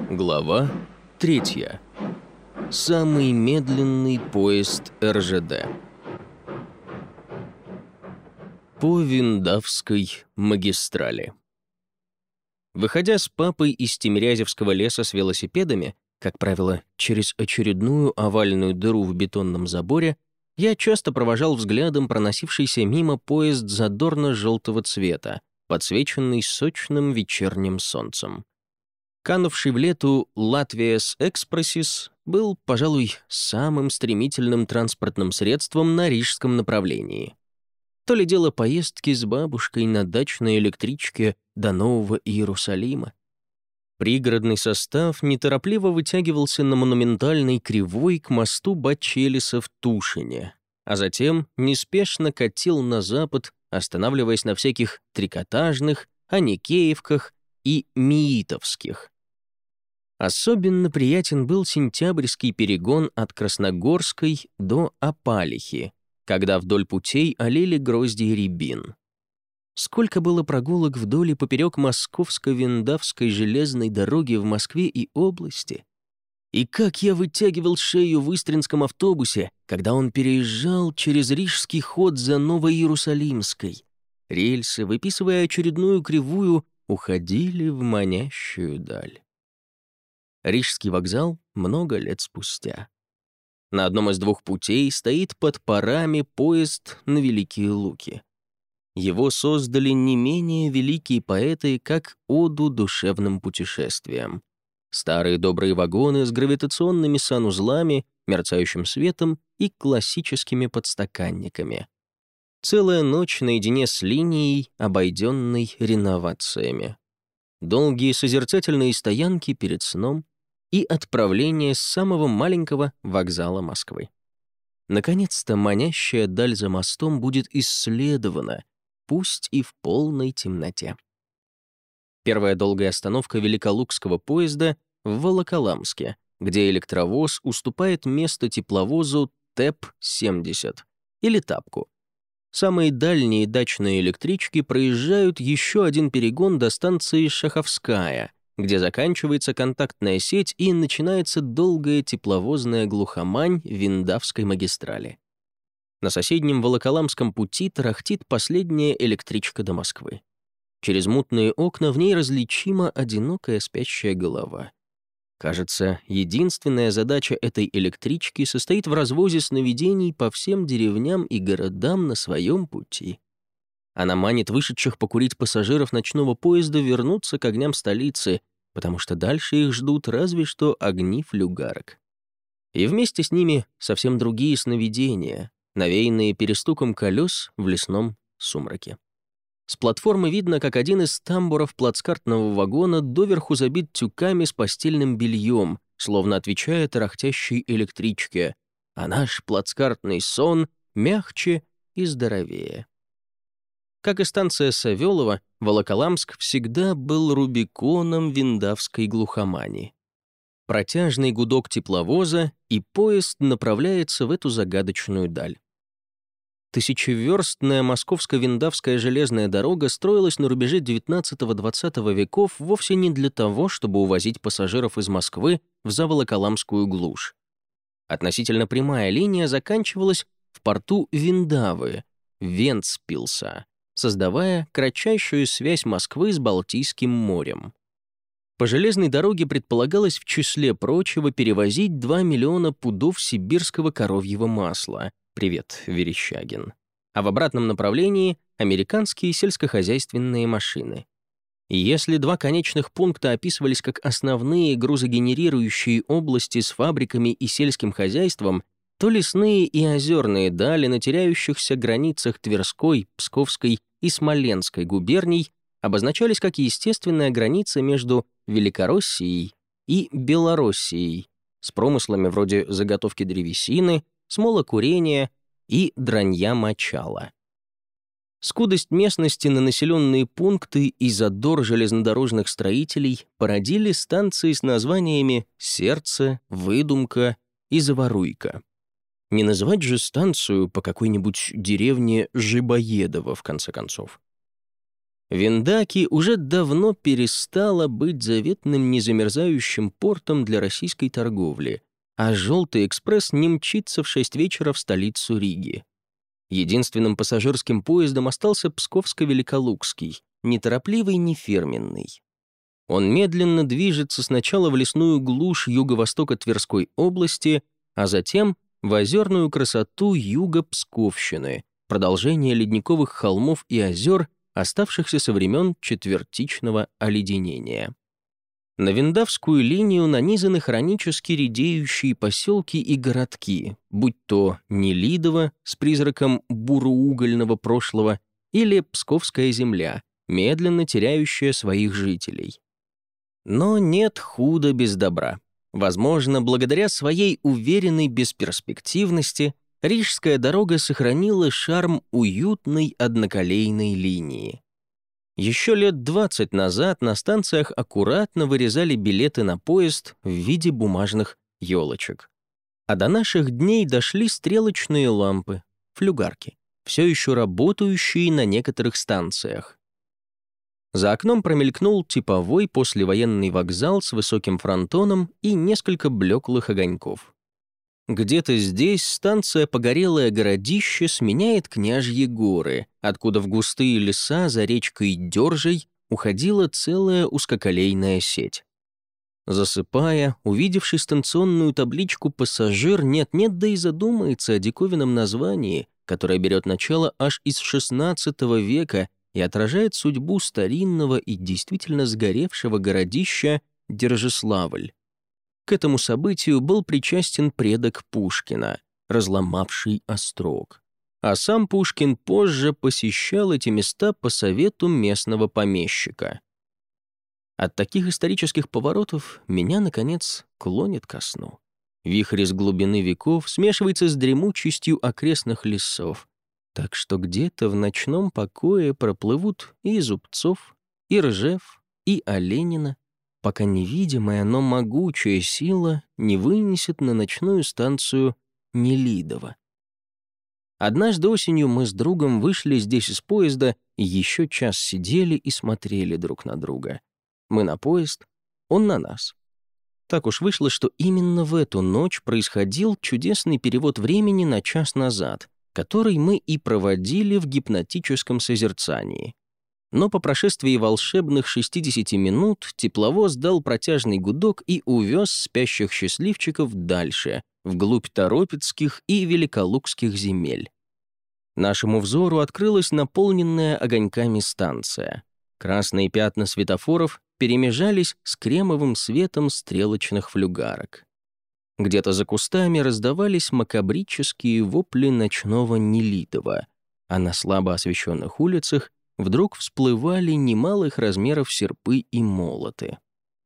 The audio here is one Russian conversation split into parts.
Глава 3. Самый медленный поезд РЖД. По Виндавской магистрали. Выходя с папой из Тимирязевского леса с велосипедами, как правило, через очередную овальную дыру в бетонном заборе, я часто провожал взглядом проносившийся мимо поезд задорно-желтого цвета, подсвеченный сочным вечерним солнцем. Канувший в лету «Латвиас Экспрессис» был, пожалуй, самым стремительным транспортным средством на рижском направлении. То ли дело поездки с бабушкой на дачной электричке до Нового Иерусалима. Пригородный состав неторопливо вытягивался на монументальной кривой к мосту Бачелиса в Тушине, а затем неспешно катил на запад, останавливаясь на всяких Трикотажных, Аникеевках и Миитовских. Особенно приятен был сентябрьский перегон от Красногорской до Апалихи, когда вдоль путей олели грозди рябин. Сколько было прогулок вдоль и поперек Московско-Виндавской железной дороги в Москве и области. И как я вытягивал шею в истринском автобусе, когда он переезжал через Рижский ход за Новоиерусалимской. Рельсы, выписывая очередную кривую, уходили в манящую даль. Рижский вокзал много лет спустя. На одном из двух путей стоит под парами поезд на Великие Луки. Его создали не менее великие поэты, как оду душевным путешествиям. Старые добрые вагоны с гравитационными санузлами, мерцающим светом и классическими подстаканниками. Целая ночь наедине с линией, обойденной реновациями. Долгие созерцательные стоянки перед сном и отправление с самого маленького вокзала Москвы. Наконец-то манящая даль за мостом будет исследована, пусть и в полной темноте. Первая долгая остановка великолукского поезда в Волоколамске, где электровоз уступает место тепловозу ТЭП-70 или Тапку. Самые дальние дачные электрички проезжают еще один перегон до станции Шаховская, где заканчивается контактная сеть и начинается долгая тепловозная глухомань Виндавской магистрали. На соседнем Волоколамском пути тарахтит последняя электричка до Москвы. Через мутные окна в ней различима одинокая спящая голова. Кажется, единственная задача этой электрички состоит в развозе сновидений по всем деревням и городам на своем пути. Она манит вышедших покурить пассажиров ночного поезда вернуться к огням столицы, потому что дальше их ждут разве что огни флюгарок. И вместе с ними совсем другие сновидения, навеянные перестуком колес в лесном сумраке. С платформы видно, как один из тамбуров плацкартного вагона доверху забит тюками с постельным бельем, словно отвечая тарахтящей электричке, а наш плацкартный сон мягче и здоровее. Как и станция Савелова, Волоколамск всегда был рубиконом виндавской глухомани. Протяжный гудок тепловоза, и поезд направляется в эту загадочную даль. Тысячеверстная московско-виндавская железная дорога строилась на рубеже XIX-XX веков вовсе не для того, чтобы увозить пассажиров из Москвы в заволоколамскую глушь. Относительно прямая линия заканчивалась в порту Виндавы, Вентспилса, создавая кратчайшую связь Москвы с Балтийским морем. По железной дороге предполагалось в числе прочего перевозить 2 миллиона пудов сибирского коровьего масла. Привет, Верещагин. А в обратном направлении — американские сельскохозяйственные машины. И если два конечных пункта описывались как основные грузогенерирующие области с фабриками и сельским хозяйством, то лесные и озерные дали на теряющихся границах Тверской, Псковской и Смоленской губерний обозначались как естественная граница между Великороссией и Белороссией с промыслами вроде заготовки древесины, смолокурения и дранья мочала. Скудость местности на населенные пункты и задор железнодорожных строителей породили станции с названиями «Сердце», «Выдумка» и «Заворуйка». Не называть же станцию по какой-нибудь деревне Жибоедово, в конце концов. Виндаки уже давно перестала быть заветным незамерзающим портом для российской торговли, а «Желтый экспресс» не мчится в 6 вечера в столицу Риги. Единственным пассажирским поездом остался Псковско-Великолукский, неторопливый, не фирменный. Он медленно движется сначала в лесную глушь юго-востока Тверской области, а затем в озерную красоту юга Псковщины, продолжение ледниковых холмов и озер, оставшихся со времен четвертичного оледенения. На Виндавскую линию нанизаны хронически редеющие поселки и городки, будь то Нелидово с призраком буроугольного прошлого или Псковская земля, медленно теряющая своих жителей. Но нет худа без добра. Возможно, благодаря своей уверенной бесперспективности Рижская дорога сохранила шарм уютной одноколейной линии. Еще лет 20 назад на станциях аккуратно вырезали билеты на поезд в виде бумажных елочек. А до наших дней дошли стрелочные лампы, флюгарки, все еще работающие на некоторых станциях. За окном промелькнул типовой послевоенный вокзал с высоким фронтоном и несколько блеклых огоньков. Где-то здесь станция «Погорелое городище» сменяет Княжьи горы, откуда в густые леса за речкой Дёржей уходила целая узкоколейная сеть. Засыпая, увидевший станционную табличку пассажир нет-нет, да и задумается о диковинном названии, которое берет начало аж из XVI века и отражает судьбу старинного и действительно сгоревшего городища Держиславль. К этому событию был причастен предок Пушкина, разломавший острог. А сам Пушкин позже посещал эти места по совету местного помещика. От таких исторических поворотов меня, наконец, клонит ко сну. Вихрь из глубины веков смешивается с дремучестью окрестных лесов, так что где-то в ночном покое проплывут и Зубцов, и Ржев, и Оленина, пока невидимая, но могучая сила не вынесет на ночную станцию Нелидово. Однажды осенью мы с другом вышли здесь из поезда и еще час сидели и смотрели друг на друга. Мы на поезд, он на нас. Так уж вышло, что именно в эту ночь происходил чудесный перевод времени на час назад, который мы и проводили в гипнотическом созерцании. Но по прошествии волшебных 60 минут тепловоз дал протяжный гудок и увез спящих счастливчиков дальше, вглубь Торопецких и Великолукских земель. Нашему взору открылась наполненная огоньками станция. Красные пятна светофоров перемежались с кремовым светом стрелочных флюгарок. Где-то за кустами раздавались макабрические вопли ночного Нелидова, а на слабо освещенных улицах вдруг всплывали немалых размеров серпы и молоты.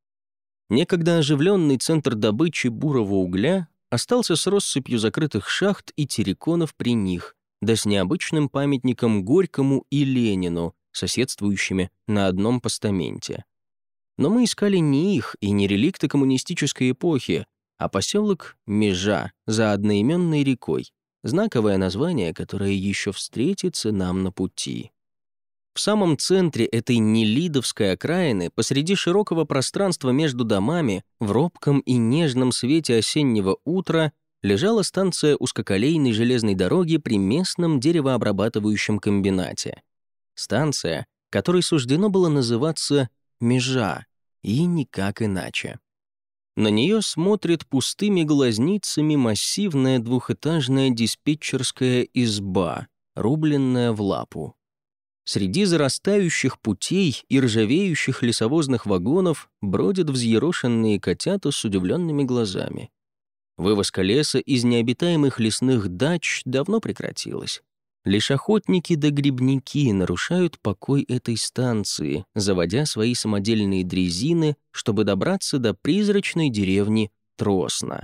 Некогда оживленный центр добычи бурого угля остался с россыпью закрытых шахт и терриконов при них, да с необычным памятником Горькому и Ленину, соседствующими на одном постаменте. Но мы искали не их и не реликты коммунистической эпохи, а поселок Межа за одноименной рекой, знаковое название, которое еще встретится нам на пути. В самом центре этой нелидовской окраины, посреди широкого пространства между домами, в робком и нежном свете осеннего утра, лежала станция узкоколейной железной дороги при местном деревообрабатывающем комбинате. Станция, которой суждено было называться «Межа», и никак иначе. На нее смотрит пустыми глазницами массивная двухэтажная диспетчерская изба, рубленная в лапу. Среди зарастающих путей и ржавеющих лесовозных вагонов бродят взъерошенные котята с удивленными глазами. Вывозка леса из необитаемых лесных дач давно прекратилась. Лишь охотники да грибники нарушают покой этой станции, заводя свои самодельные дрезины, чтобы добраться до призрачной деревни Тросна.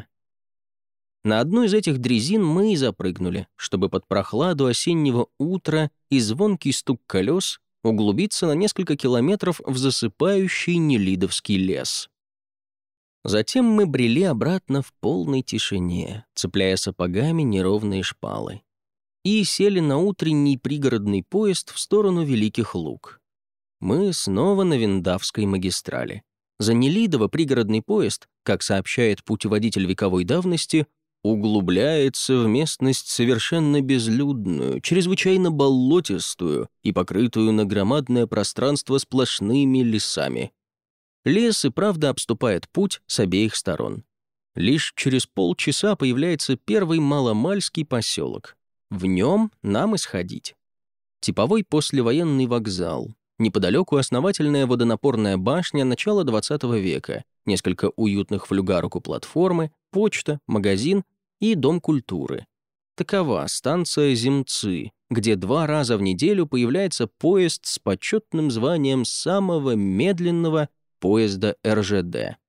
На одну из этих дрезин мы и запрыгнули, чтобы под прохладу осеннего утра и звонкий стук колес углубиться на несколько километров в засыпающий Нелидовский лес. Затем мы брели обратно в полной тишине, цепляя сапогами неровные шпалы, и сели на утренний пригородный поезд в сторону Великих Луг. мы снова на Виндавской магистрали. За Нелидово пригородный поезд, как сообщает путеводитель вековой давности, углубляется в местность совершенно безлюдную, чрезвычайно болотистую и покрытую на громадное пространство сплошными лесами. Лес и правда обступает путь с обеих сторон. Лишь через полчаса появляется первый маломальский поселок. В нем нам и сходить. Типовой послевоенный вокзал. Неподалеку основательная водонапорная башня начала XX века, несколько уютных флюгарок у платформы, почта, магазин и дом культуры. Такова станция Земцы, где 2 раза в неделю появляется поезд с почетным званием самого медленного поезда РЖД.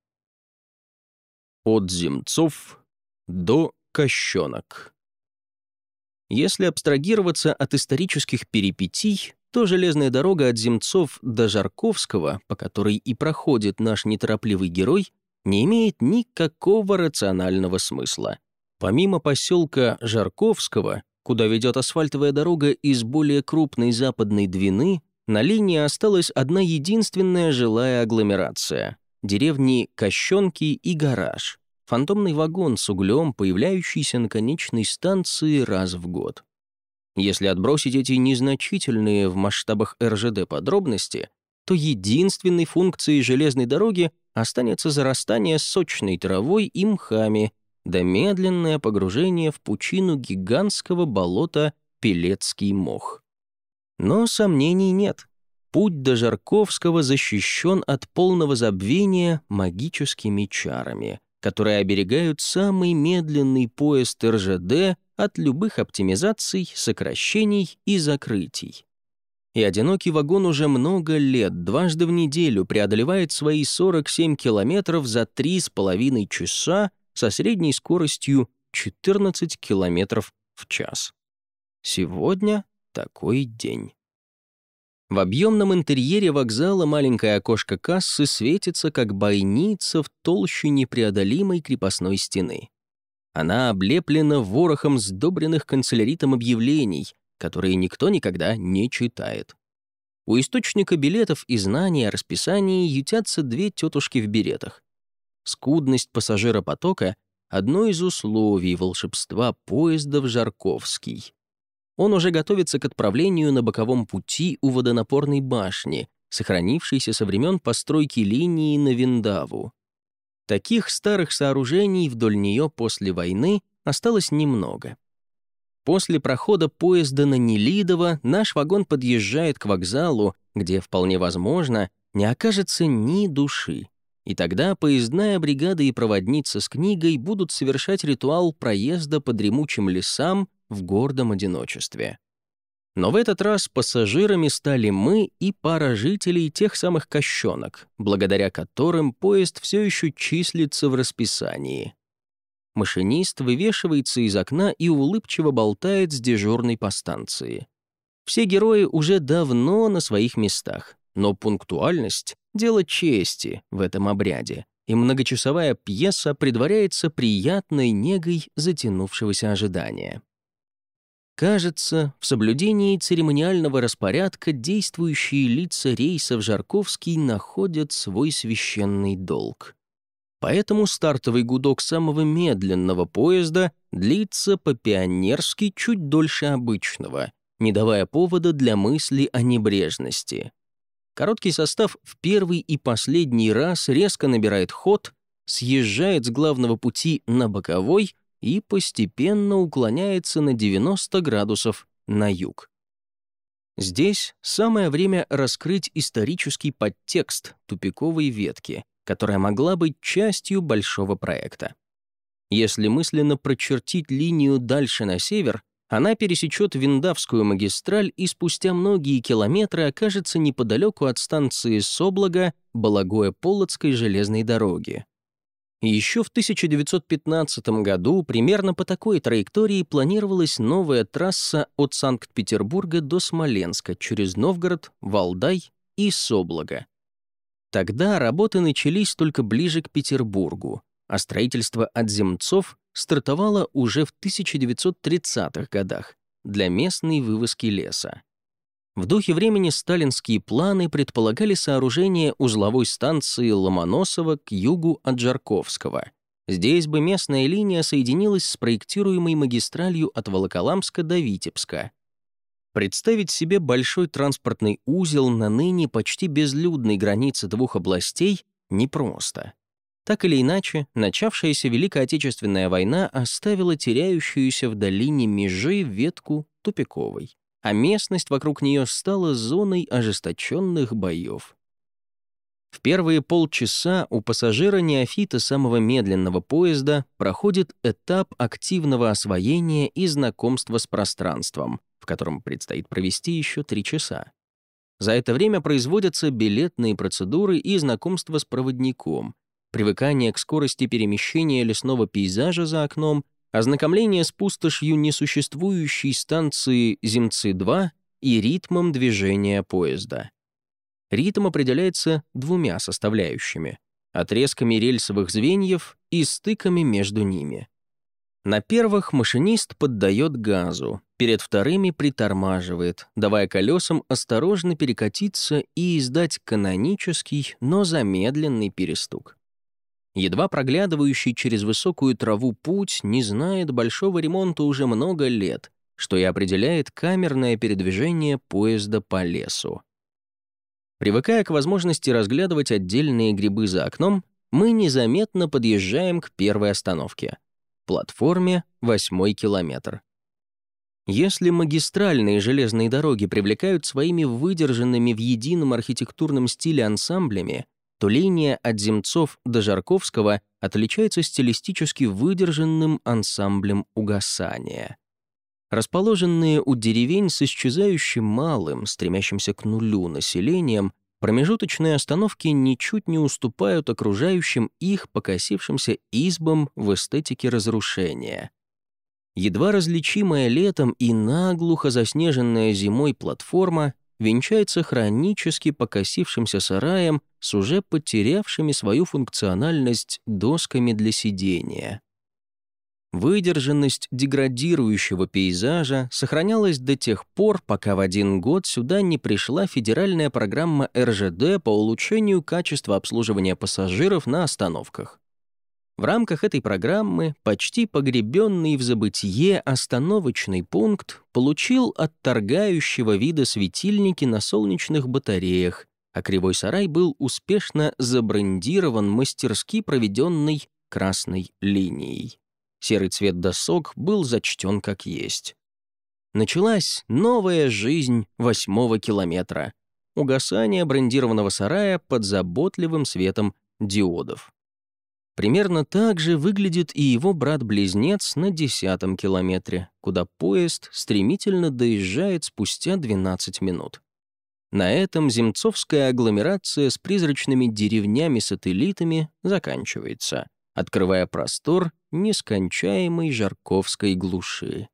От Земцов до Кощенок. Если абстрагироваться от исторических перипетий, то железная дорога от Земцов до Жарковского, по которой и проходит наш неторопливый герой, не имеет никакого рационального смысла. Помимо поселка Жарковского, куда ведет асфальтовая дорога из более крупной западной Двины, на линии осталась одна единственная жилая агломерация — деревни Кощенки и Гараж, фантомный вагон с углем, появляющийся на конечной станции раз в год. Если отбросить эти незначительные в масштабах РЖД подробности, то единственной функцией железной дороги останется зарастание сочной травой и мхами, да медленное погружение в пучину гигантского болота Пелецкий мох. Но сомнений нет. Путь до Жарковского защищен от полного забвения магическими чарами, которые оберегают самый медленный поезд РЖД от любых оптимизаций, сокращений и закрытий. И одинокий вагон уже много лет, дважды в неделю преодолевает свои 47 километров за 3,5 часа со средней скоростью 14 километров в час. Сегодня такой день. В объемном интерьере вокзала маленькое окошко кассы светится, как бойница в толще непреодолимой крепостной стены. Она облеплена ворохом сдобренных канцеляритом объявлений, которые никто никогда не читает. У источника билетов и знаний о расписании ютятся 2 тетушки в беретах. Скудность пассажиропотока — одно из условий волшебства поезда в Жарковский. Он уже готовится к отправлению на боковом пути у водонапорной башни, сохранившейся со времен постройки линии на Виндаву. Таких старых сооружений вдоль нее после войны осталось немного. После прохода поезда на Нелидово наш вагон подъезжает к вокзалу, где, вполне возможно, не окажется ни души. И тогда поездная бригада и проводница с книгой будут совершать ритуал проезда по дремучим лесам в гордом одиночестве. Но в этот раз пассажирами стали мы и пара жителей тех самых Кощенок, благодаря которым поезд все еще числится в расписании. Машинист вывешивается из окна и улыбчиво болтает с дежурной по станции. Все герои уже давно на своих местах, но пунктуальность — дело чести в этом обряде, и многочасовая пьеса предваряется приятной негой затянувшегося ожидания. Кажется, в соблюдении церемониального распорядка действующие лица рейса в Жарковский находят свой священный долг. Поэтому стартовый гудок самого медленного поезда длится по-пионерски чуть дольше обычного, не давая повода для мысли о небрежности. Короткий состав в первый и последний раз резко набирает ход, съезжает с главного пути на боковой и постепенно уклоняется на 90 градусов на юг. Здесь самое время раскрыть исторический подтекст тупиковой ветки, которая могла быть частью большого проекта. Если мысленно прочертить линию дальше на север, она пересечет Виндавскую магистраль и спустя многие километры окажется неподалеку от станции Соблага Балагое-Полоцкой железной дороги. Еще в 1915 году примерно по такой траектории планировалась новая трасса от Санкт-Петербурга до Смоленска через Новгород, Валдай и Соблага. Тогда работы начались только ближе к Петербургу, а строительство от Земцов стартовало уже в 1930-х годах для местной вывозки леса. В духе времени сталинские планы предполагали сооружение узловой станции Ломоносова к югу от Жарковского. Здесь бы местная линия соединилась с проектируемой магистралью от Волоколамска до Витебска. Представить себе большой транспортный узел на ныне почти безлюдной границе двух областей непросто. Так или иначе, начавшаяся Великая Отечественная война оставила теряющуюся в долине межи ветку тупиковой, а местность вокруг нее стала зоной ожесточенных боев. В первые полчаса у пассажира-неофита самого медленного поезда проходит этап активного освоения и знакомства с пространством, в котором предстоит провести еще 3 часа. За это время производятся билетные процедуры и знакомство с проводником, привыкание к скорости перемещения лесного пейзажа за окном, ознакомление с пустошью несуществующей станции Земцы-2 и ритмом движения поезда. Ритм определяется 2 составляющими — отрезками рельсовых звеньев и стыками между ними. На первых машинист поддает газу, перед вторыми притормаживает, давая колесам осторожно перекатиться и издать канонический, но замедленный перестук. Едва проглядывающий через высокую траву путь не знает большого ремонта уже много лет, что и определяет камерное передвижение поезда по лесу. Привыкая к возможности разглядывать отдельные грибы за окном, мы незаметно подъезжаем к первой остановке — платформе 8-й километр. Если магистральные железные дороги привлекают своими выдержанными в едином архитектурном стиле ансамблями, то линия от Земцов до Жарковского отличается стилистически выдержанным ансамблем угасания. Расположенные у деревень с исчезающим малым, стремящимся к нулю населением, промежуточные остановки ничуть не уступают окружающим их покосившимся избам в эстетике разрушения. Едва различимая летом и наглухо заснеженная зимой платформа венчается хронически покосившимся сараем с уже потерявшими свою функциональность досками для сидения. Выдержанность деградирующего пейзажа сохранялась до тех пор, пока в один год сюда не пришла федеральная программа РЖД по улучшению качества обслуживания пассажиров на остановках. В рамках этой программы почти погребенный в забытье остановочный пункт получил отторгающего вида светильники на солнечных батареях, а кривой сарай был успешно забрендирован мастерски проведенной красной линией. Серый цвет досок был зачтен как есть. Началась новая жизнь 8-го километра. Угасание брендированного сарая под заботливым светом диодов. Примерно так же выглядит и его брат-близнец на 10-м километре, куда поезд стремительно доезжает спустя 12 минут. На этом земцовская агломерация с призрачными деревнями-сателлитами заканчивается, открывая простор нескончаемой жарковской глуши.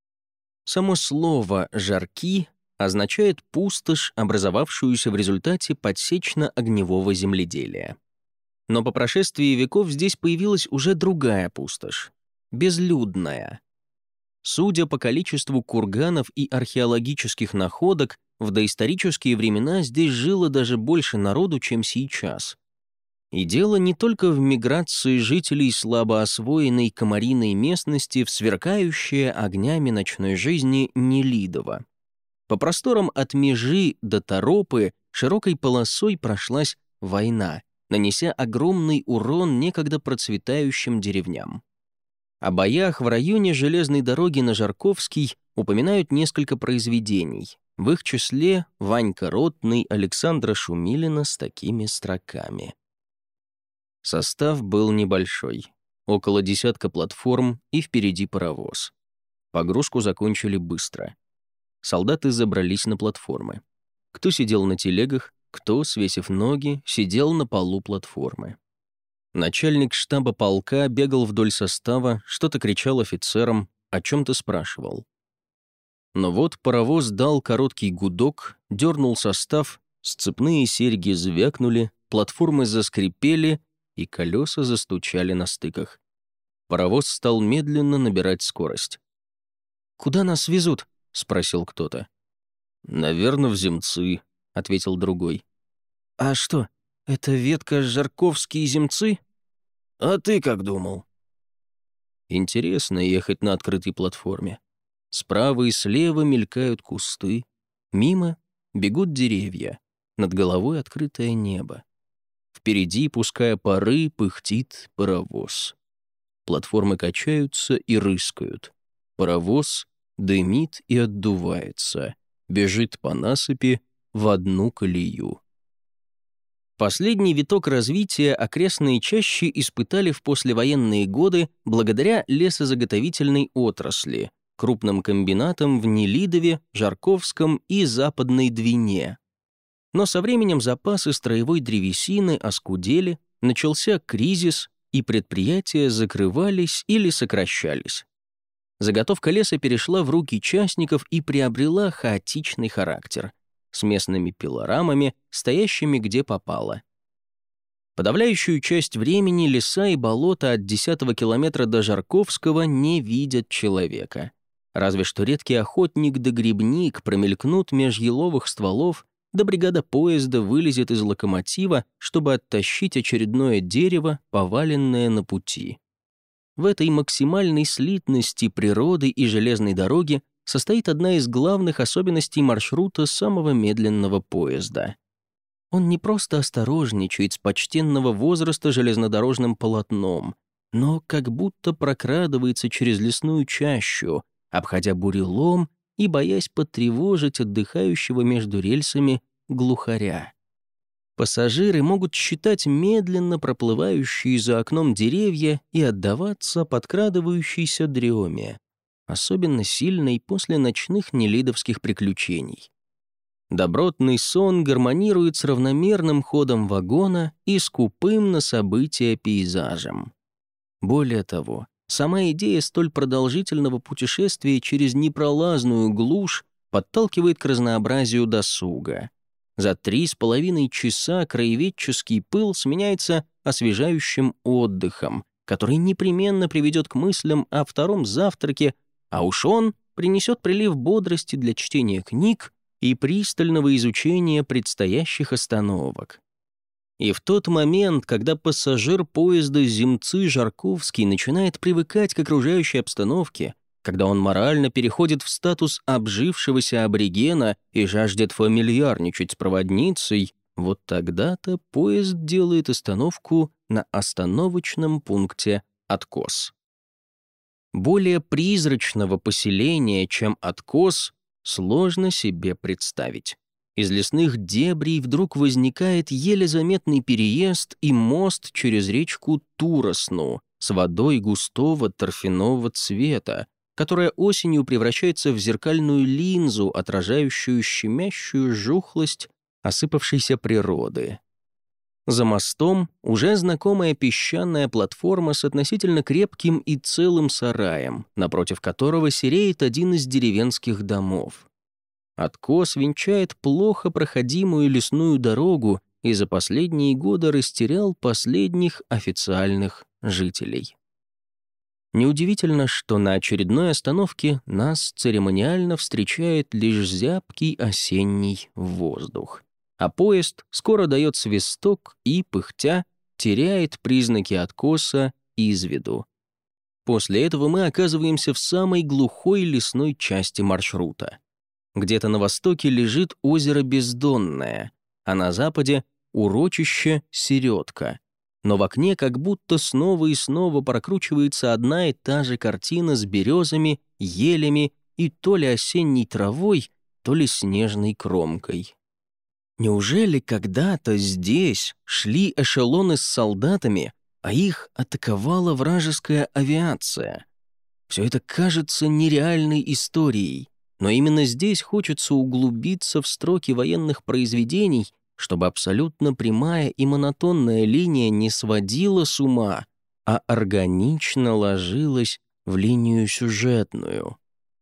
Само слово «жарки» означает пустошь, образовавшуюся в результате подсечно-огневого земледелия. Но по прошествии веков здесь появилась уже другая пустошь — безлюдная. Судя по количеству курганов и археологических находок, в доисторические времена здесь жило даже больше народу, чем сейчас. И дело не только в миграции жителей слабо освоенной комариной местности в сверкающее огнями ночной жизни Нелидово. По просторам от Межи до Торопы широкой полосой прошлась война, нанеся огромный урон некогда процветающим деревням. О боях в районе железной дороги на Жарковский упоминают несколько произведений, в их числе Ванька Ротный Александра Шумилина с такими строками. Состав был небольшой, около 10 платформ и впереди паровоз. Погрузку закончили быстро. Солдаты забрались на платформы. Кто сидел на телегах, кто, свесив ноги, сидел на полу платформы. Начальник штаба полка бегал вдоль состава, что-то кричал офицерам, о чем-то спрашивал. Но вот паровоз дал короткий гудок, дернул состав, сцепные серьги звякнули, платформы заскрипели, и колеса застучали на стыках. Паровоз стал медленно набирать скорость. «Куда нас везут?» — спросил кто-то. «Наверное, в земцы», — ответил другой. «А что, это ветка Жарковские земцы?» «А ты как думал?» Интересно ехать на открытой платформе. Справа и слева мелькают кусты. Мимо бегут деревья. Над головой открытое небо. Впереди, пуская пары, пыхтит паровоз. Платформы качаются и рыскают. Паровоз дымит и отдувается. Бежит по насыпи в одну колею. Последний виток развития окрестные чащи испытали в послевоенные годы благодаря лесозаготовительной отрасли, крупным комбинатам в Нелидове, Жарковском и Западной Двине. Но со временем запасы строевой древесины оскудели, начался кризис, и предприятия закрывались или сокращались. Заготовка леса перешла в руки частников и приобрела хаотичный характер, с местными пилорамами, стоящими где попало. Подавляющую часть времени леса и болота от 10-го километра до Жарковского не видят человека. Разве что редкий охотник да грибник промелькнут меж еловых стволов, да бригада поезда вылезет из локомотива, чтобы оттащить очередное дерево, поваленное на пути. В этой максимальной слитности природы и железной дороги состоит одна из главных особенностей маршрута самого медленного поезда. Он не просто осторожничает с почтенного возраста железнодорожным полотном, но как будто прокрадывается через лесную чащу, обходя бурелом и боясь потревожить отдыхающего между рельсами глухаря. Пассажиры могут считать медленно проплывающие за окном деревья и отдаваться подкрадывающейся дреме, особенно сильной после ночных нелидовских приключений. Добротный сон гармонирует с равномерным ходом вагона и скупым на события пейзажем. Более того, сама идея столь продолжительного путешествия через непролазную глушь подталкивает к разнообразию досуга. За 3,5 часа краеведческий пыл сменяется освежающим отдыхом, который непременно приведет к мыслям о втором завтраке, а уж он принесет прилив бодрости для чтения книг и пристального изучения предстоящих остановок. И в тот момент, когда пассажир поезда Земцы-Жарковский начинает привыкать к окружающей обстановке, когда он морально переходит в статус обжившегося аборигена и жаждет фамильярничать с проводницей, вот тогда-то поезд делает остановку на остановочном пункте Откос. Более призрачного поселения, чем Откос, сложно себе представить. Из лесных дебрей вдруг возникает еле заметный переезд и мост через речку Туросну с водой густого торфяного цвета, которая осенью превращается в зеркальную линзу, отражающую щемящую жухлость осыпавшейся природы. За мостом уже знакомая песчаная платформа с относительно крепким и целым сараем, напротив которого сереет один из деревенских домов. Откос венчает плохо проходимую лесную дорогу и за последние годы растерял последних официальных жителей. Неудивительно, что на очередной остановке нас церемониально встречает лишь зябкий осенний воздух. А поезд скоро дает свисток и, пыхтя, теряет признаки откоса из виду. После этого мы оказываемся в самой глухой лесной части маршрута. Где-то на востоке лежит озеро Бездонное, а на западе — урочище Середка. Но в окне как будто снова и снова прокручивается одна и та же картина с березами, елями и то ли осенней травой, то ли снежной кромкой. Неужели когда-то здесь шли эшелоны с солдатами, а их атаковала вражеская авиация? Все это кажется нереальной историей, но именно здесь хочется углубиться в строки военных произведений, чтобы абсолютно прямая и монотонная линия не сводила с ума, а органично ложилась в линию сюжетную.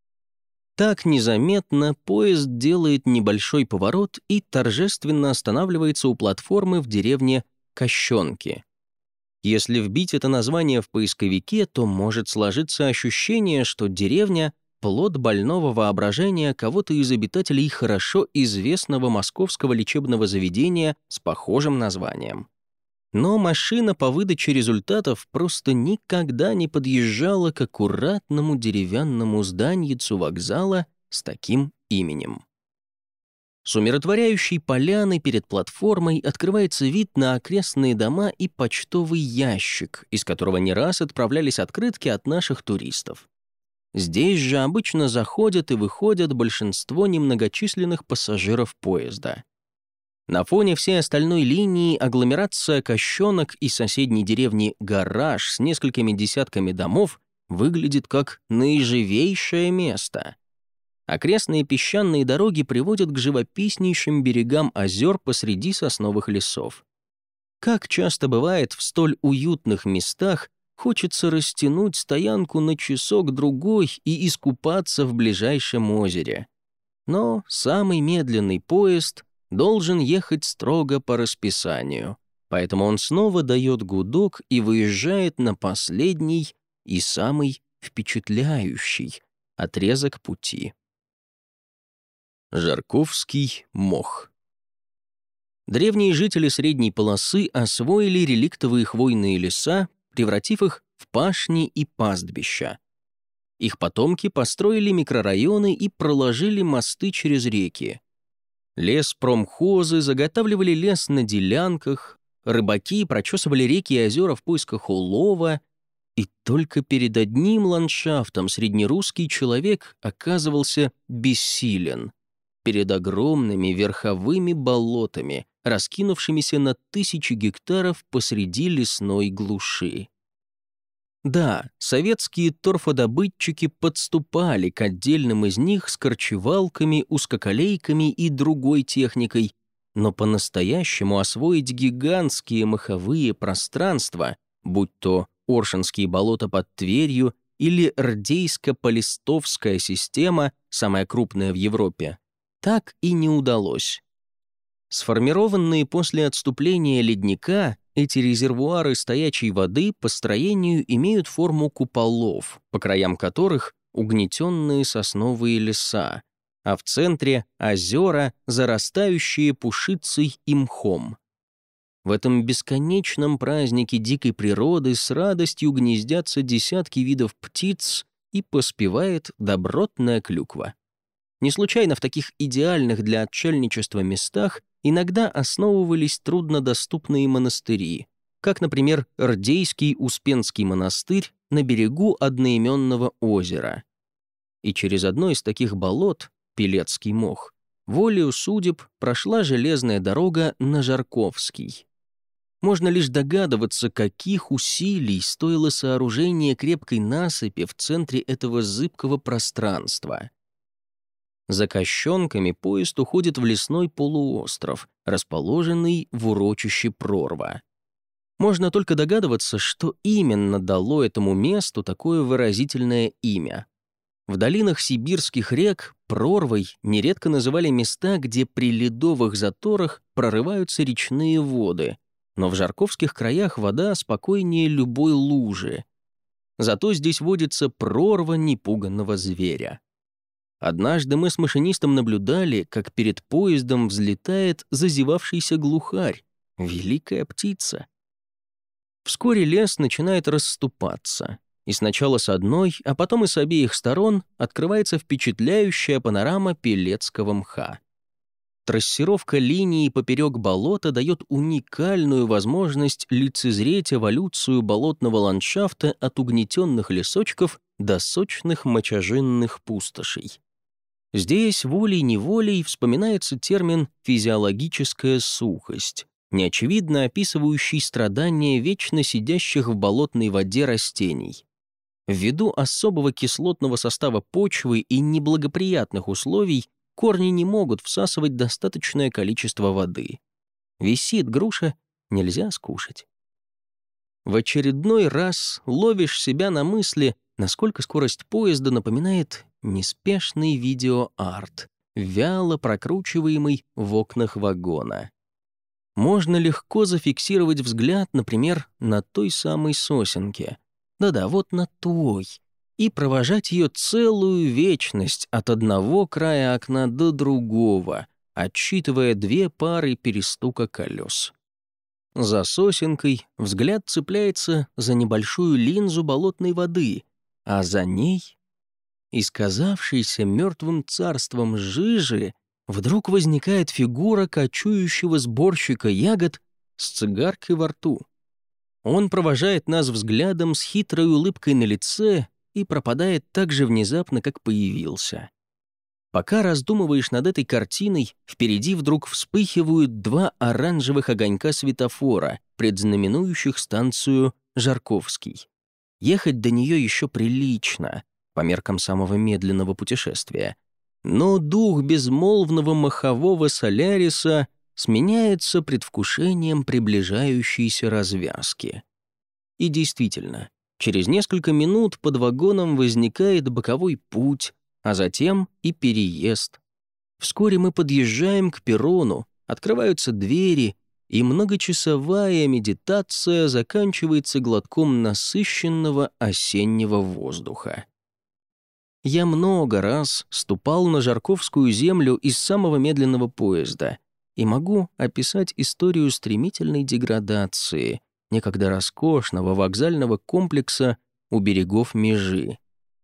Так незаметно поезд делает небольшой поворот и торжественно останавливается у платформы в деревне Кощенки. Если вбить это название в поисковике, то может сложиться ощущение, что деревня плод больного воображения кого-то из обитателей хорошо известного московского лечебного заведения с похожим названием. Но машина по выдаче результатов просто никогда не подъезжала к аккуратному деревянному зданьицу вокзала с таким именем. С умиротворяющей поляны перед платформой открывается вид на окрестные дома и почтовый ящик, из которого не раз отправлялись открытки от наших туристов. Здесь же обычно заходят и выходят большинство немногочисленных пассажиров поезда. На фоне всей остальной линии агломерация Кощенок и соседней деревни Гараж с несколькими десятками домов выглядит как наиживейшее место. Окрестные песчаные дороги приводят к живописнейшим берегам озер посреди сосновых лесов. Как часто бывает в столь уютных местах, хочется растянуть стоянку на часок-другой и искупаться в ближайшем озере. Но самый медленный поезд должен ехать строго по расписанию, поэтому он снова дает гудок и выезжает на последний и самый впечатляющий отрезок пути. Жарковский мох. Древние жители средней полосы освоили реликтовые хвойные леса, превратив их в пашни и пастбища. Их потомки построили микрорайоны и проложили мосты через реки. Леспромхозы заготавливали лес на делянках, рыбаки прочесывали реки и озера в поисках улова, и только перед одним ландшафтом среднерусский человек оказывался бессилен — перед огромными верховыми болотами, раскинувшимися на тысячи гектаров посреди лесной глуши. Да, советские торфодобытчики подступали к отдельным из них с корчевалками, узкоколейками и другой техникой, но по-настоящему освоить гигантские моховые пространства, будь то Оршинские болота под Тверью или Рдейско-Полистовская система, самая крупная в Европе, так и не удалось. Сформированные после отступления ледника, эти резервуары стоячей воды по строению имеют форму куполов, по краям которых угнетенные сосновые леса, а в центре — озера, зарастающие пушицей и мхом. В этом бесконечном празднике дикой природы с радостью гнездятся десятки видов птиц и поспевает добротная клюква. Не случайно в таких идеальных для отшельничества местах иногда основывались труднодоступные монастыри, как, например, Рдейский Успенский монастырь на берегу одноименного озера. И через одно из таких болот, Пелецкий мох, волею судеб прошла железная дорога на Жарковский. Можно лишь догадываться, каких усилий стоило сооружение крепкой насыпи в центре этого зыбкого пространства. За Кощенками поезд уходит в лесной полуостров, расположенный в урочище Прорва. Можно только догадываться, что именно дало этому месту такое выразительное имя. В долинах сибирских рек Прорвой нередко называли места, где при ледовых заторах прорываются речные воды, но в жарковских краях вода спокойнее любой лужи. Зато здесь водится прорва непуганного зверя. Однажды мы с машинистом наблюдали, как перед поездом взлетает зазевавшийся глухарь, великая птица. Вскоре лес начинает расступаться, и сначала с одной, а потом и с обеих сторон открывается впечатляющая панорама Пелецкого мха. Трассировка линии поперек болота дает уникальную возможность лицезреть эволюцию болотного ландшафта от угнетенных лесочков до сочных мочажинных пустошей. Здесь волей-неволей вспоминается термин «физиологическая сухость», неочевидно описывающий страдания вечно сидящих в болотной воде растений. Ввиду особого кислотного состава почвы и неблагоприятных условий корни не могут всасывать достаточное количество воды. Висит груша, нельзя скушать. В очередной раз ловишь себя на мысли, насколько скорость поезда напоминает неспешный видеоарт, вяло прокручиваемый в окнах вагона. Можно легко зафиксировать взгляд, например, на той самой сосенке. Да-да, вот на той, и провожать ее целую вечность от одного края окна до другого, отсчитывая 2 пары перестука колес. За сосенкой взгляд цепляется за небольшую линзу болотной воды, а за ней, исказавшейся мертвым царством жижи, вдруг возникает фигура кочующего сборщика ягод с цигаркой во рту. Он провожает нас взглядом с хитрой улыбкой на лице и пропадает так же внезапно, как появился. Пока раздумываешь над этой картиной, впереди вдруг вспыхивают 2 оранжевых огонька светофора, предзнаменующих станцию Жарковский. Ехать до нее еще прилично, по меркам самого медленного путешествия. Но дух безмолвного махового Соляриса сменяется предвкушением приближающейся развязки. И действительно, через несколько минут под вагоном возникает боковой путь, а затем и переезд. Вскоре мы подъезжаем к перрону, открываются двери, и многочасовая медитация заканчивается глотком насыщенного осеннего воздуха. Я много раз ступал на Жарковскую землю из самого медленного поезда и могу описать историю стремительной деградации некогда роскошного вокзального комплекса у берегов Межи.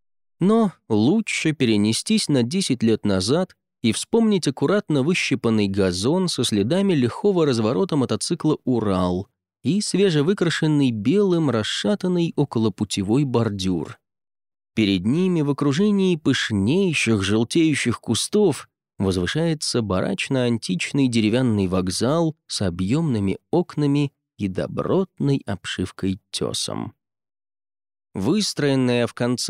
Но лучше перенестись на 10 лет назад и вспомнить аккуратно выщипанный газон со следами лихого разворота мотоцикла «Урал» и свежевыкрашенный белым расшатанный околопутевой бордюр. Перед ними в окружении пышнейших желтеющих кустов возвышается барачно-античный деревянный вокзал с объемными окнами и добротной обшивкой тесом. Выстроенная в конце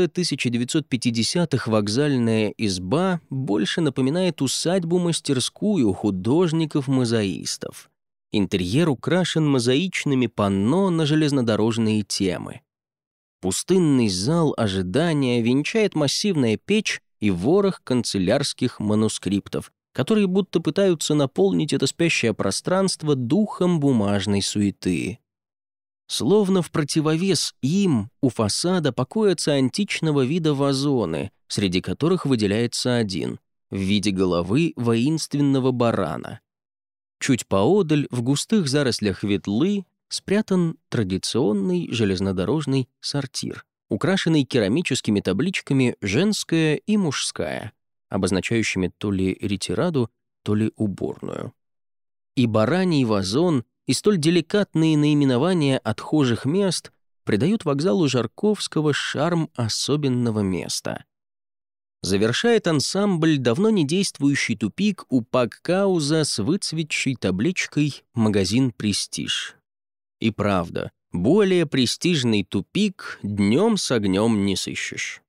1950-х вокзальная изба больше напоминает усадьбу-мастерскую художников-мозаистов. Интерьер украшен мозаичными панно на железнодорожные темы. Пустынный зал ожидания венчает массивная печь и ворох канцелярских манускриптов, которые будто пытаются наполнить это спящее пространство духом бумажной суеты. Словно в противовес им у фасада покоятся античного вида вазоны, среди которых выделяется один в виде головы воинственного барана. Чуть поодаль, в густых зарослях ветлы, спрятан традиционный железнодорожный сортир, украшенный керамическими табличками «женская» и «мужская», обозначающими то ли ретираду, то ли уборную. И бараний вазон, и столь деликатные наименования отхожих мест придают вокзалу Жарковского шарм особенного места. Завершает ансамбль давно не действующий тупик у Паккауза с выцветшей табличкой «Магазин Престиж». И правда, более престижный тупик днем с огнем не сыщешь.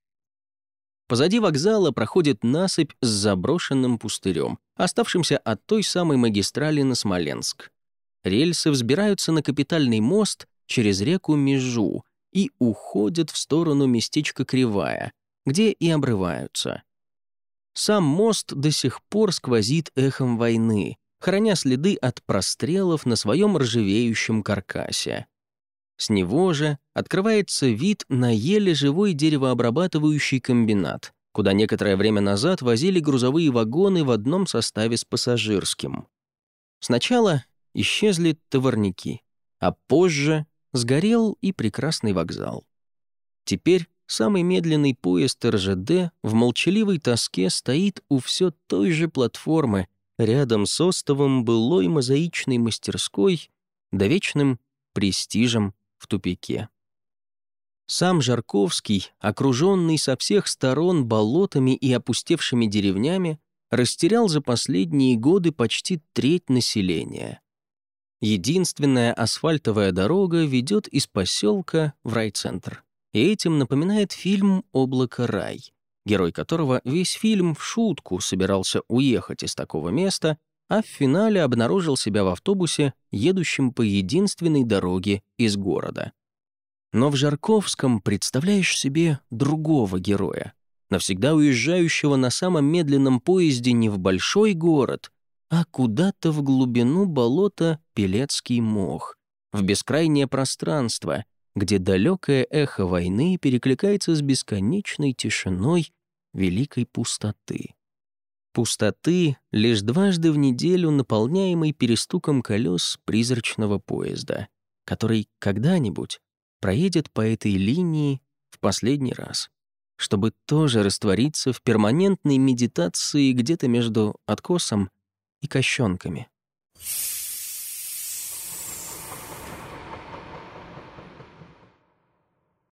Позади вокзала проходит насыпь с заброшенным пустырем, оставшимся от той самой магистрали на Смоленск. Рельсы взбираются на капитальный мост через реку Межу и уходят в сторону местечка Кривая, где и обрываются. Сам мост до сих пор сквозит эхом войны, храня следы от прострелов на своем ржавеющем каркасе. С него же открывается вид на еле живой деревообрабатывающий комбинат, куда некоторое время назад возили грузовые вагоны в одном составе с пассажирским. Сначала исчезли товарники, а позже сгорел и прекрасный вокзал. Теперь самый медленный поезд РЖД в молчаливой тоске стоит у все той же платформы, рядом с остовом былой мозаичной мастерской да вечным престижем в тупике. Сам Жарковский, окруженный со всех сторон болотами и опустевшими деревнями, растерял за последние годы почти треть населения. Единственная асфальтовая дорога ведет из поселка в райцентр. И этим напоминает фильм «Облако рай», герой которого весь фильм в шутку собирался уехать из такого места, а в финале обнаружил себя в автобусе, едущем по единственной дороге из города. Но в Жарковском представляешь себе другого героя, навсегда уезжающего на самом медленном поезде не в большой город, а куда-то в глубину болота Пелецкий мох, в бескрайнее пространство, где далекое эхо войны перекликается с бесконечной тишиной великой пустоты. Пустоты, лишь дважды в неделю наполняемой перестуком колес призрачного поезда, который когда-нибудь проедет по этой линии в последний раз, чтобы тоже раствориться в перманентной медитации где-то между откосом и кощенками.